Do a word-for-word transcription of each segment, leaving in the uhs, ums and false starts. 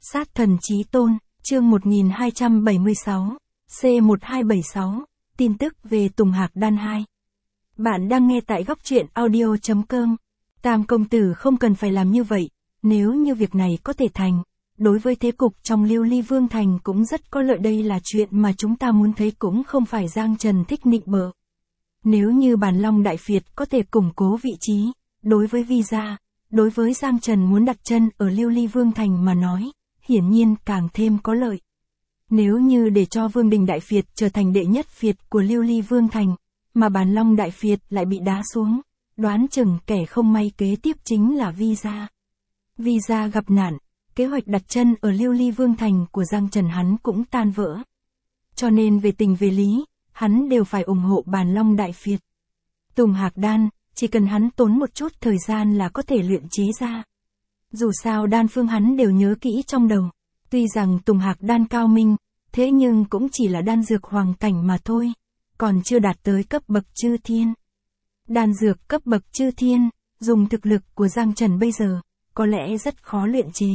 Sát thần chí tôn, chương một nghìn hai trăm bảy mươi sáu, C một hai bảy sáu, tin tức về Tùng Hạc Đan hai. Bạn đang nghe tại góc truyện audio chấm com. Tam công tử không cần phải làm như vậy, nếu như việc này có thể thành, đối với thế cục trong Lưu Ly Vương Thành cũng rất có lợi. Đây là chuyện mà chúng ta muốn thấy, cũng không phải Giang Trần thích nịnh bợ. Nếu như Bản Long Đại Việt có thể củng cố vị trí, đối với Visa, đối với Giang Trần muốn đặt chân ở Lưu Ly Vương Thành mà nói, hiển nhiên càng thêm có lợi. Nếu như để cho Vương Đình Đại Việt trở thành đệ nhất Việt của Lưu Ly Vương Thành, mà Bản Long Đại Việt lại bị đá xuống, đoán chừng kẻ không may kế tiếp chính là Visa. Visa gặp nạn, kế hoạch đặt chân ở Lưu Ly Vương Thành của Giang Trần hắn cũng tan vỡ. Cho nên về tình về lý, hắn đều phải ủng hộ Bản Long Đại Việt. Tùng Hạc Đan, chỉ cần hắn tốn một chút thời gian là có thể luyện chế ra. Dù sao đan phương hắn đều nhớ kỹ trong đầu. Tuy rằng Tùng Hạc Đan cao minh, thế nhưng cũng chỉ là đan dược hoàng cảnh mà thôi, còn chưa đạt tới cấp bậc chư thiên. Đan dược cấp bậc chư thiên, dùng thực lực của Giang Trần bây giờ, có lẽ rất khó luyện chế.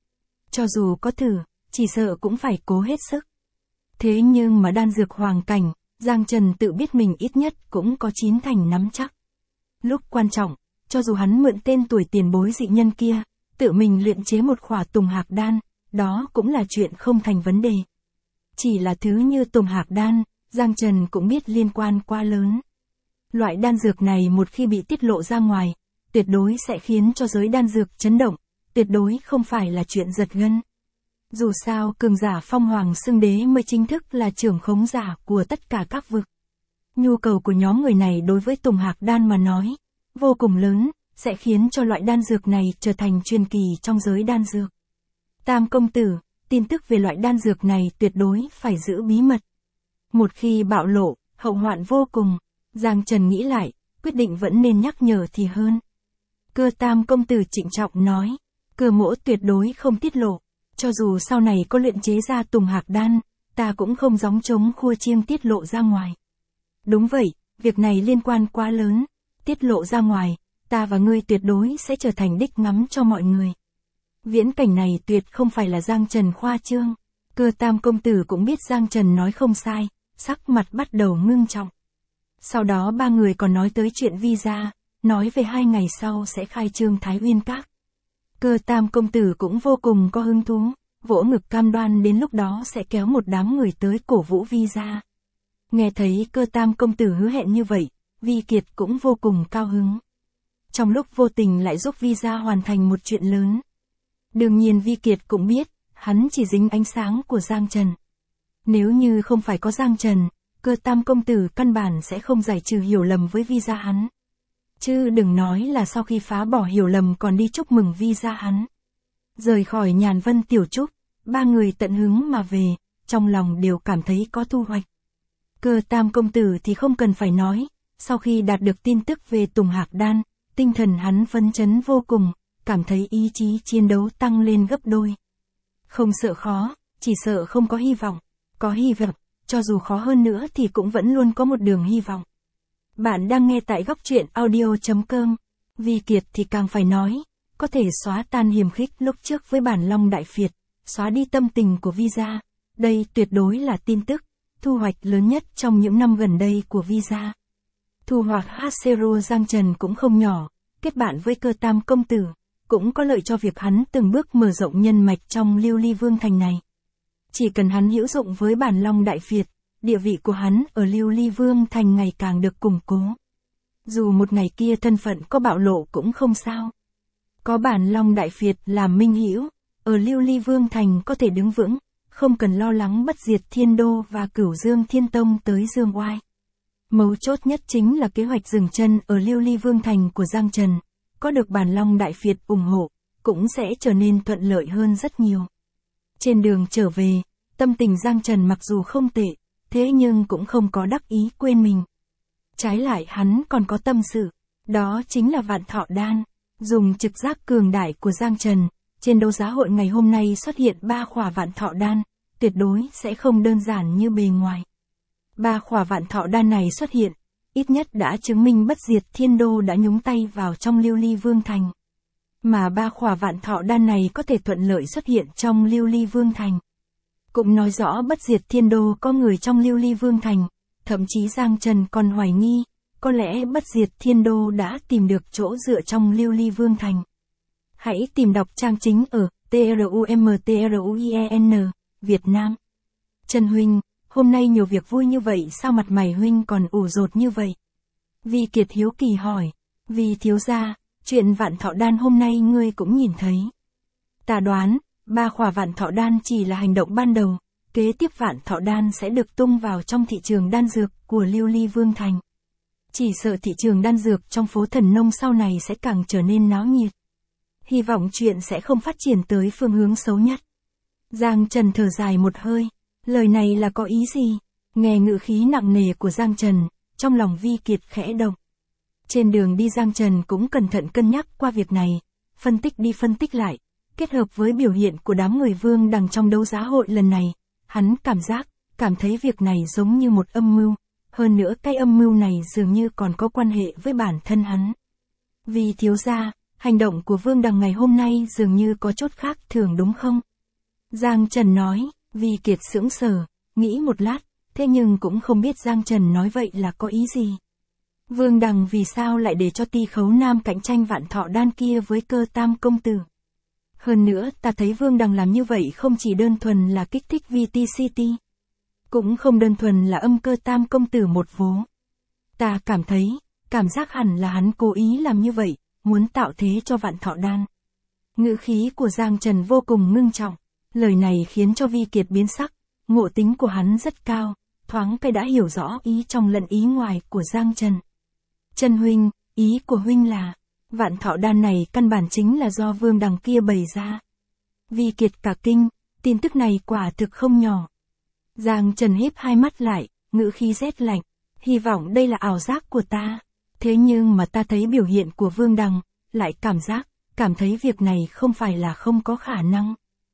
Cho dù có thử, chỉ sợ cũng phải cố hết sức. Thế nhưng mà đan dược hoàng cảnh, Giang Trần tự biết mình ít nhất cũng có chín thành nắm chắc. Lúc quan trọng, cho dù hắn mượn tên tuổi tiền bối dị nhân kia, tự mình luyện chế một khỏa Tùng Hạc Đan, đó cũng là chuyện không thành vấn đề. Chỉ là thứ như Tùng Hạc Đan, Giang Trần cũng biết liên quan quá lớn. Loại đan dược này một khi bị tiết lộ ra ngoài, tuyệt đối sẽ khiến cho giới đan dược chấn động, tuyệt đối không phải là chuyện giật gân. Dù sao cường giả phong hoàng xưng đế mới chính thức là trưởng khống giả của tất cả các vực. Nhu cầu của nhóm người này đối với Tùng Hạc Đan mà nói, vô cùng lớn, sẽ khiến cho loại đan dược này trở thành truyền kỳ trong giới đan dược. Tam công tử, tin tức về loại đan dược này tuyệt đối phải giữ bí mật. Một khi bạo lộ, hậu hoạn vô cùng. Giang Trần nghĩ lại, quyết định vẫn nên nhắc nhở thì hơn. Cơ Tam công tử trịnh trọng nói, Cơ mỗ tuyệt đối không tiết lộ. Cho dù sau này có luyện chế ra Tùng Hạc Đan, ta cũng không gióng trống khua chiêng tiết lộ ra ngoài. Đúng vậy, việc này liên quan quá lớn, tiết lộ ra ngoài, ta và ngươi tuyệt đối sẽ trở thành đích ngắm cho mọi người. Viễn cảnh này tuyệt không phải là Giang Trần khoa trương. Cơ Tam công tử cũng biết Giang Trần nói không sai, sắc mặt bắt đầu ngưng trọng. Sau đó ba người còn nói tới chuyện Visa, nói về hai ngày sau sẽ khai trương Thái Uyên Các. Cơ Tam công tử cũng vô cùng có hứng thú, vỗ ngực cam đoan đến lúc đó sẽ kéo một đám người tới cổ vũ Visa. Nghe thấy Cơ Tam công tử hứa hẹn như vậy, Vi Kiệt cũng vô cùng cao hứng. Trong lúc vô tình lại giúp Visa hoàn thành một chuyện lớn. Đương nhiên Vi Kiệt cũng biết, hắn chỉ dính ánh sáng của Giang Trần. Nếu như không phải có Giang Trần, Cơ Tam công tử căn bản sẽ không giải trừ hiểu lầm với Visa hắn. Chứ đừng nói là sau khi phá bỏ hiểu lầm còn đi chúc mừng Visa hắn. Rời khỏi Nhàn Vân Tiểu Trúc, ba người tận hứng mà về, trong lòng đều cảm thấy có thu hoạch. Cơ Tam công tử thì không cần phải nói, sau khi đạt được tin tức về Tùng Hạc Đan, tinh thần hắn phấn chấn vô cùng, cảm thấy ý chí chiến đấu tăng lên gấp đôi. Không sợ khó, chỉ sợ không có hy vọng. Có hy vọng, cho dù khó hơn nữa thì cũng vẫn luôn có một đường hy vọng. Bạn đang nghe tại góc truyện audio chấm com. Vi Kiệt thì càng phải nói, có thể xóa tan hiềm khích lúc trước với Bản Long Đại Việt, xóa đi tâm tình của Visa. Đây tuyệt đối là tin tức, thu hoạch lớn nhất trong những năm gần đây của Visa. Thu hoạch Haseru Giang Trần cũng không nhỏ, kết bạn với Cơ Tam công tử, cũng có lợi cho việc hắn từng bước mở rộng nhân mạch trong Lưu Ly Vương Thành này. Chỉ cần hắn hữu dụng với Bản Long Đại Việt, địa vị của hắn ở Lưu Ly Vương Thành ngày càng được củng cố. Dù một ngày kia thân phận có bạo lộ cũng không sao. Có Bản Long Đại Việt làm minh hữu, ở Lưu Ly Vương Thành có thể đứng vững, không cần lo lắng bất diệt Thiên Đô và Cửu Dương Thiên Tông tới Dương Oai. Mấu chốt nhất chính là kế hoạch dừng chân ở Lưu Ly Vương Thành của Giang Trần, có được Bản Long Đại Việt ủng hộ, cũng sẽ trở nên thuận lợi hơn rất nhiều. Trên đường trở về, tâm tình Giang Trần mặc dù không tệ, thế nhưng cũng không có đắc ý quên mình. Trái lại hắn còn có tâm sự, đó chính là Vạn Thọ Đan. Dùng trực giác cường đại của Giang Trần, trên đấu giá hội ngày hôm nay xuất hiện ba khỏa Vạn Thọ Đan, tuyệt đối sẽ không đơn giản như bề ngoài. Ba khỏa Vạn Thọ Đan này xuất hiện, ít nhất đã chứng minh bất diệt Thiên Đô đã nhúng tay vào trong Lưu Ly Vương Thành. mà ba khỏa vạn thọ đan này có thể thuận lợi xuất hiện trong Lưu Ly Vương Thành. Cũng nói rõ bất diệt thiên đô có người trong Lưu Ly Vương Thành, thậm chí Giang Trần còn hoài nghi, có lẽ bất diệt thiên đô đã tìm được chỗ dựa trong Lưu Ly Vương Thành. Hãy tìm đọc trang chính ở trumtruien, Việt Nam. Trần huynh, hôm nay nhiều việc vui như vậy sao mặt mày huynh còn ủ rột như vậy? Vi Kiệt hiếu kỳ hỏi, vì thiếu gia, chuyện vạn thọ đan hôm nay ngươi cũng nhìn thấy. Ta đoán, ba khỏa vạn thọ đan chỉ là hành động ban đầu, kế tiếp vạn thọ đan sẽ được tung vào trong thị trường đan dược của Lưu Ly Vương Thành. Chỉ sợ thị trường đan dược trong phố Thần Nông sau này sẽ càng trở nên náo nhiệt. Hy vọng chuyện sẽ không phát triển tới phương hướng xấu nhất. Giang Trần thở dài một hơi, lời này là có ý gì? Nghe ngữ khí nặng nề của Giang Trần, trong lòng Vi Kiệt khẽ động. Trên đường đi Giang Trần cũng cẩn thận cân nhắc qua việc này, phân tích đi phân tích lại, kết hợp với biểu hiện của đám người Vương Đằng trong đấu giá hội lần này, hắn cảm giác, cảm thấy việc này giống như một âm mưu, hơn nữa cái âm mưu này dường như còn có quan hệ với bản thân hắn. Vì thiếu gia, hành động của Vương Đằng ngày hôm nay dường như có chút khác thường đúng không? Giang Trần nói, Vi Kiệt sững sờ, nghĩ một lát, thế nhưng cũng không biết Giang Trần nói vậy là có ý gì. Vương Đằng vì sao lại để cho Ti Khấu Nam cạnh tranh vạn thọ đan kia với Cơ Tam công tử? Hơn nữa ta thấy Vương Đằng làm như vậy không chỉ đơn thuần là kích thích vê tê xê tê, cũng không đơn thuần là âm Cơ Tam công tử một vố. Ta cảm thấy, cảm giác hẳn là hắn cố ý làm như vậy, muốn tạo thế cho vạn thọ đan. Ngữ khí của Giang Trần vô cùng ngưng trọng, lời này khiến cho Vi Kiệt biến sắc, ngộ tính của hắn rất cao, thoáng cái đã hiểu rõ ý trong lẫn ý ngoài của Giang Trần. Trần huynh, ý của huynh là, vạn thọ đan này căn bản chính là do Vương Đằng kia bày ra. Vi Kiệt cả kinh, tin tức này quả thực không nhỏ. Giang Trần híp hai mắt lại, ngữ khí rét lạnh, hy vọng đây là ảo giác của ta. Thế nhưng mà ta thấy biểu hiện của Vương Đằng, lại cảm giác, cảm thấy việc này không phải là không có khả năng.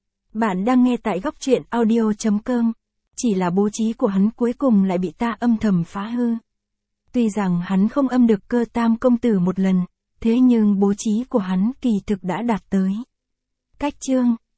Bạn đang nghe tại góc truyện audio chấm com, chỉ là bố trí của hắn cuối cùng lại bị ta âm thầm phá hư. Tuy rằng hắn không âm được Cơ Tam công tử một lần, thế nhưng bố trí của hắn kỳ thực đã đạt tới. Cách chương